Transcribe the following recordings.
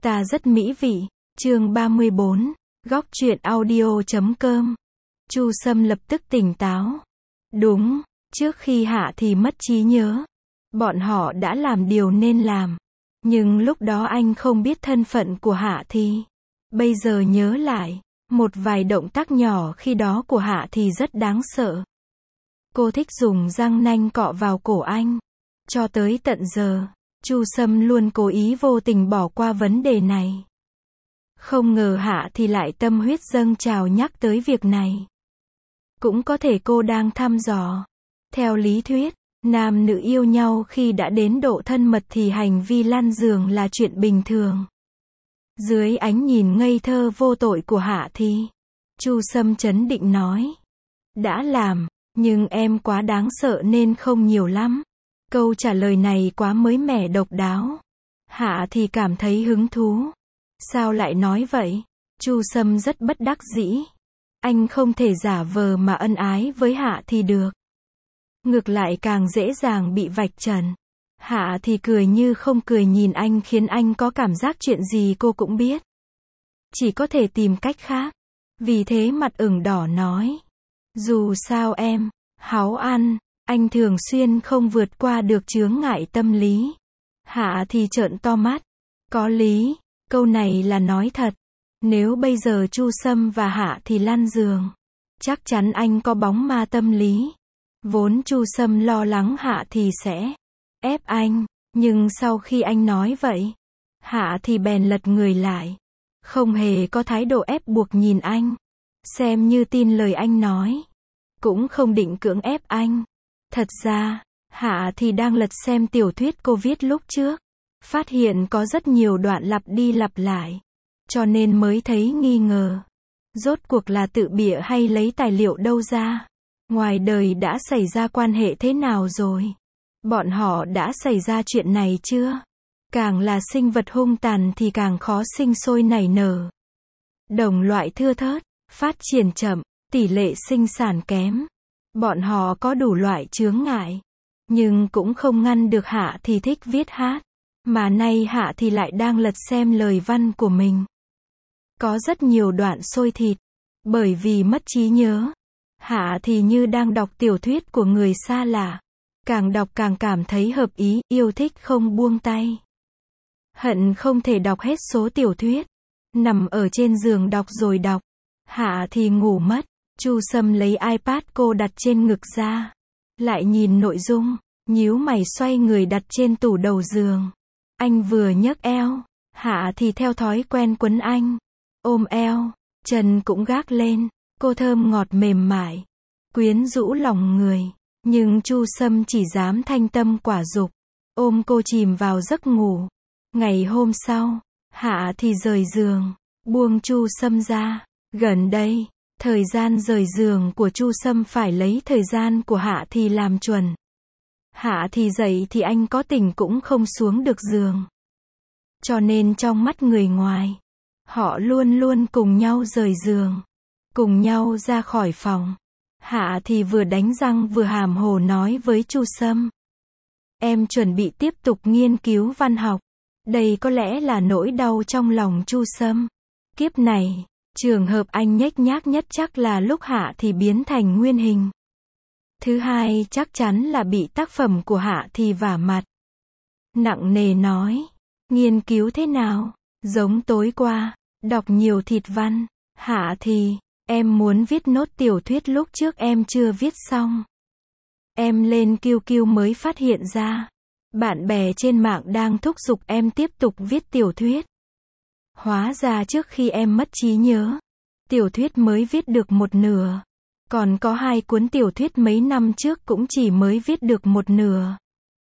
Ta rất mỹ vị. Chương 34. Góc truyện audio.com. Chu Sâm lập tức tỉnh táo. Đúng, trước khi Hạ thì mất trí nhớ, bọn họ đã làm điều nên làm. Nhưng lúc đó anh không biết thân phận của Hạ thì. Bây giờ nhớ lại, một vài động tác nhỏ khi đó của Hạ thì rất đáng sợ. Cô thích dùng răng nanh cọ vào cổ anh. Cho tới tận giờ, Chu Sâm luôn cố ý vô tình bỏ qua vấn đề này. Không ngờ Hạ thì lại tâm huyết dâng trào nhắc tới việc này. Cũng có thể cô đang thăm dò. Theo lý thuyết, nam nữ yêu nhau khi đã đến độ thân mật thì hành vi lăn giường là chuyện bình thường. Dưới ánh nhìn ngây thơ vô tội của Hạ thì, Chu Sâm trấn định nói. Đã làm, nhưng em quá đáng sợ nên không nhiều lắm. Câu trả lời này quá mới mẻ độc đáo. Hạ thì cảm thấy hứng thú. Sao lại nói vậy? Chu Sâm rất bất đắc dĩ. Anh không thể giả vờ mà ân ái với Hạ thì được. Ngược lại càng dễ dàng bị vạch trần. Hạ thì cười như không cười nhìn anh khiến anh có cảm giác chuyện gì cô cũng biết. Chỉ có thể tìm cách khác. Vì thế mặt ửng đỏ nói. Dù sao em, háu ăn, anh thường xuyên không vượt qua được chướng ngại tâm lý. Hạ thì trợn to mắt. Có lý, câu này là nói thật. Nếu bây giờ Chu Sâm và Hạ thì lăn giường, chắc chắn anh có bóng ma tâm lý. Vốn Chu Sâm lo lắng Hạ thì sẽ ép anh, nhưng sau khi anh nói vậy, Hạ thì bèn lật người lại. Không hề có thái độ ép buộc nhìn anh. Xem như tin lời anh nói. Cũng không định cưỡng ép anh. Thật ra, Hạ thì đang lật xem tiểu thuyết cô viết lúc trước. Phát hiện có rất nhiều đoạn lặp đi lặp lại. Cho nên mới thấy nghi ngờ. Rốt cuộc là tự bịa hay lấy tài liệu đâu ra? Ngoài đời đã xảy ra quan hệ thế nào rồi? Bọn họ đã xảy ra chuyện này chưa? Càng là sinh vật hung tàn thì càng khó sinh sôi nảy nở. Đồng loại thưa thớt, phát triển chậm, tỷ lệ sinh sản kém. Bọn họ có đủ loại chướng ngại. Nhưng cũng không ngăn được Hạ thì thích viết hát. Mà nay Hạ thì lại đang lật xem lời văn của mình. Có rất nhiều đoạn sôi thịt. Bởi vì mất trí nhớ. Hạ thì như đang đọc tiểu thuyết của người xa lạ. Càng đọc càng cảm thấy hợp ý, yêu thích không buông tay. Hận không thể đọc hết số tiểu thuyết. Nằm ở trên giường đọc rồi đọc. Hạ thì ngủ mất. Chu Sâm lấy iPad cô đặt trên ngực ra. Lại nhìn nội dung. Nhíu mày xoay người đặt trên tủ đầu giường. Anh vừa nhấc eo. Hạ thì theo thói quen quấn anh. Ôm eo. Chân cũng gác lên. Cô thơm ngọt mềm mại. Quyến rũ lòng người. Nhưng Chu Sâm chỉ dám thanh tâm quả dục. Ôm cô chìm vào giấc ngủ. Ngày hôm sau, Hạ thì rời giường. Buông Chu Sâm ra. Gần đây, thời gian rời giường của Chu Sâm phải lấy thời gian của Hạ thì làm chuẩn. Hạ thì dậy thì anh có tỉnh cũng không xuống được giường. Cho nên trong mắt người ngoài, họ luôn luôn cùng nhau rời giường. Cùng nhau ra khỏi phòng. Hạ thì vừa đánh răng vừa hàm hồ nói với Chu Sâm. Em chuẩn bị tiếp tục nghiên cứu văn học. Đây có lẽ là nỗi đau trong lòng Chu Sâm. Kiếp này, trường hợp anh nhếch nhác nhất chắc là lúc Hạ thì biến thành nguyên hình. Thứ hai chắc chắn là bị tác phẩm của Hạ thì vả mặt. Nặng nề nói. Nghiên cứu thế nào? Giống tối qua, đọc nhiều thịt văn. Hạ thì, em muốn viết nốt tiểu thuyết lúc trước em chưa viết xong. Em lên QQ mới phát hiện ra. Bạn bè trên mạng đang thúc giục em tiếp tục viết tiểu thuyết. Hóa ra trước khi em mất trí nhớ, tiểu thuyết mới viết được một nửa. Còn có 2 cuốn tiểu thuyết mấy năm trước cũng chỉ mới viết được một nửa.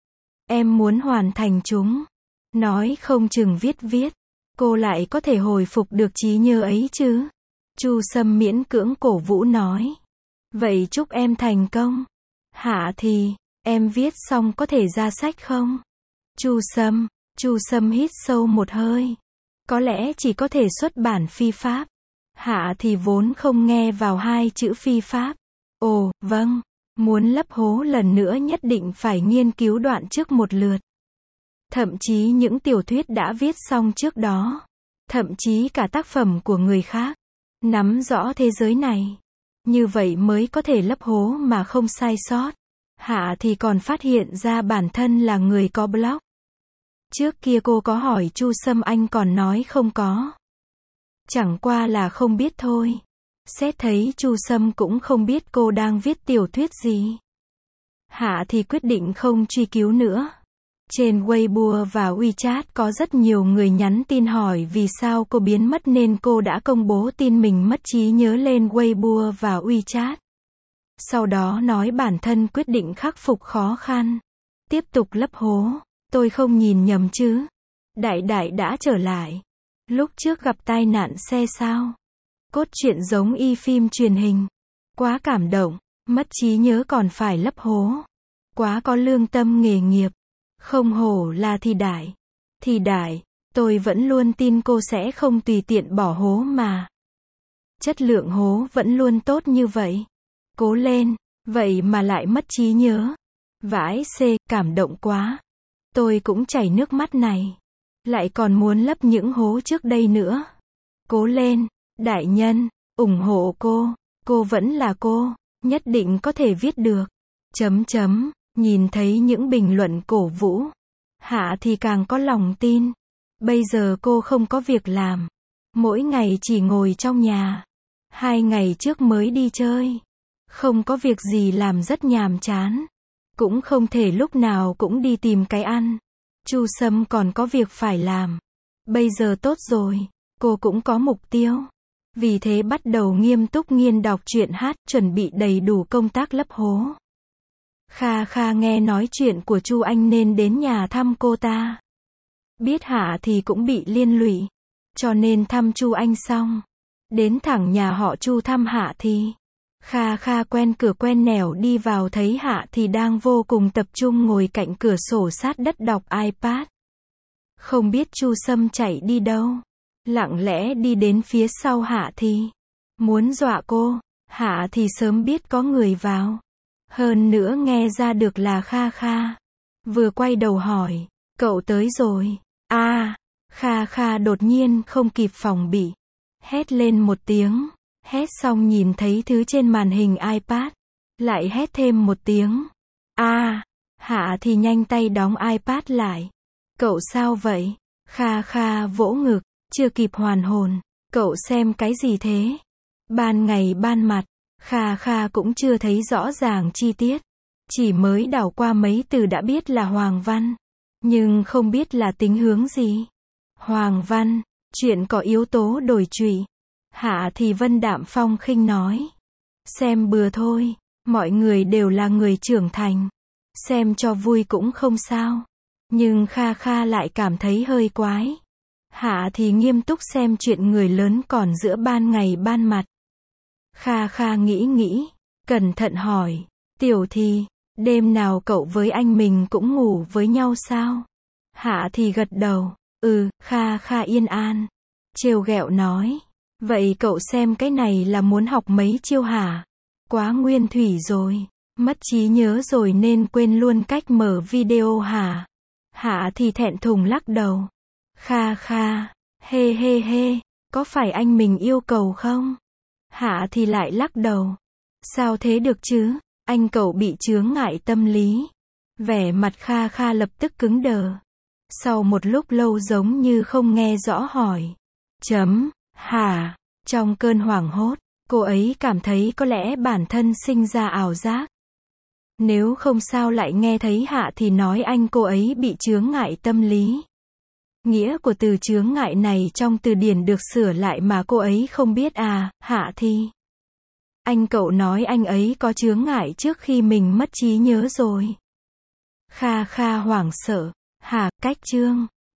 Em muốn hoàn thành chúng. Nói không chừng viết, cô lại có thể hồi phục được trí nhớ ấy chứ. Chu Sâm miễn cưỡng cổ vũ nói. Vậy chúc em thành công. Hạ thì, em viết xong có thể ra sách không? Chu Sâm hít sâu một hơi. Có lẽ chỉ có thể xuất bản phi pháp. Hạ thì vốn không nghe vào 2 chữ phi pháp. Ồ, vâng. Muốn lấp hố lần nữa nhất định phải nghiên cứu đoạn trước một lượt. Thậm chí những tiểu thuyết đã viết xong trước đó, thậm chí cả tác phẩm của người khác. Nắm rõ thế giới này. Như vậy mới có thể lấp hố mà không sai sót. Hạ thì còn phát hiện ra bản thân là người có blog. Trước kia cô có hỏi Chu Sâm, anh còn nói không có. Chẳng qua là không biết thôi. Xét thấy Chu Sâm cũng không biết cô đang viết tiểu thuyết gì. Hạ thì quyết định không truy cứu nữa. Trên Weibo và WeChat có rất nhiều người nhắn tin hỏi vì sao cô biến mất nên cô đã công bố tin mình mất trí nhớ lên Weibo và WeChat. Sau đó nói bản thân quyết định khắc phục khó khăn. Tiếp tục lấp hố. Tôi không nhìn nhầm chứ. Đại đại đã trở lại. Lúc trước gặp tai nạn xe sao? Cốt truyện giống y phim truyền hình. Quá cảm động. Mất trí nhớ còn phải lấp hố. Quá có lương tâm nghề nghiệp. Không hổ là Thì Đại. Thì Đại, tôi vẫn luôn tin cô sẽ không tùy tiện bỏ hố mà. Chất lượng hố vẫn luôn tốt như vậy. Cố lên, vậy mà lại mất trí nhớ. Vãi xê, cảm động quá. Tôi cũng chảy nước mắt này. Lại còn muốn lấp những hố trước đây nữa. Cố lên, đại nhân, ủng hộ cô vẫn là cô, nhất định có thể viết được. Nhìn thấy những bình luận cổ vũ. Hạ thì càng có lòng tin. Bây giờ cô không có việc làm. Mỗi ngày chỉ ngồi trong nhà. 2 ngày trước mới đi chơi. Không có việc gì làm rất nhàm chán. Cũng không thể lúc nào cũng đi tìm cái ăn. Chu Sâm còn có việc phải làm. Bây giờ tốt rồi. Cô cũng có mục tiêu. Vì thế bắt đầu nghiêm túc nghiên đọc truyện hát, chuẩn bị đầy đủ công tác lấp hố. Kha Kha nghe nói chuyện của Chu Anh nên đến nhà thăm cô ta. Biết Hạ thì cũng bị liên lụy. Cho nên thăm Chu Anh xong. Đến thẳng nhà họ Chu thăm Hạ thì. Kha Kha quen cửa quen nẻo đi vào thấy Hạ thì đang vô cùng tập trung ngồi cạnh cửa sổ sát đất đọc iPad. Không biết Chu Sâm chạy đi đâu. Lặng lẽ đi đến phía sau Hạ thì. Muốn dọa cô. Hạ thì sớm biết có người vào. Hơn nữa nghe ra được là Kha Kha. Vừa quay đầu hỏi. Cậu tới rồi. Kha Kha đột nhiên không kịp phòng bị. Hét lên một tiếng. Hét xong nhìn thấy thứ trên màn hình iPad. Lại hét thêm một tiếng. Hạ thì nhanh tay đóng iPad lại. Cậu sao vậy? Kha Kha vỗ ngực. Chưa kịp hoàn hồn. Cậu xem cái gì thế? Ban ngày ban mặt. Kha Kha cũng chưa thấy rõ ràng chi tiết. Chỉ mới đảo qua mấy từ đã biết là Hoàng Văn. Nhưng không biết là tính hướng gì. Hoàng Văn, chuyện có yếu tố đồi trụy. Hạ thì Vân đạm phong khinh nói. Xem bừa thôi, mọi người đều là người trưởng thành. Xem cho vui cũng không sao. Nhưng Kha Kha lại cảm thấy hơi quái. Hạ thì nghiêm túc xem chuyện người lớn còn giữa ban ngày ban mặt. Kha Kha nghĩ, cẩn thận hỏi. Tiểu thì, đêm nào cậu với anh mình cũng ngủ với nhau sao? Hạ thì gật đầu. Kha Kha yên an. Trêu ghẹo nói. Vậy cậu xem cái này là muốn học mấy chiêu hả? Quá nguyên thủy rồi. Mất trí nhớ rồi nên quên luôn cách mở video hả? Hạ thì thẹn thùng lắc đầu. Kha Kha, hê, có phải anh mình yêu cầu không? Hạ thì lại lắc đầu. Sao thế được chứ? Anh cậu bị chướng ngại tâm lý. Vẻ mặt Kha Kha lập tức cứng đờ. Sau một lúc lâu giống như không nghe rõ hỏi. Hả? Trong cơn hoảng hốt, cô ấy cảm thấy có lẽ bản thân sinh ra ảo giác. Nếu không sao lại nghe thấy Hạ thì nói anh cô ấy bị chướng ngại tâm lý. Nghĩa của từ chướng ngại này trong từ điển được sửa lại mà cô ấy không biết à, Hạ thì. Anh cậu nói anh ấy có chướng ngại trước khi mình mất trí nhớ rồi. Kha Kha hoảng sợ. Hả, cách chương.